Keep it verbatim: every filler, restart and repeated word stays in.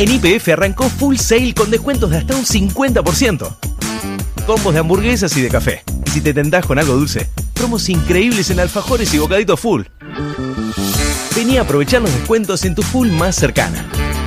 En Y P F arrancó Full Sale con descuentos de hasta un cincuenta por ciento. Combos de hamburguesas y de café. Y si te tentás con algo dulce, promos increíbles en alfajores y bocaditos Full. Vení a aprovechar los descuentos en tu Full más cercana.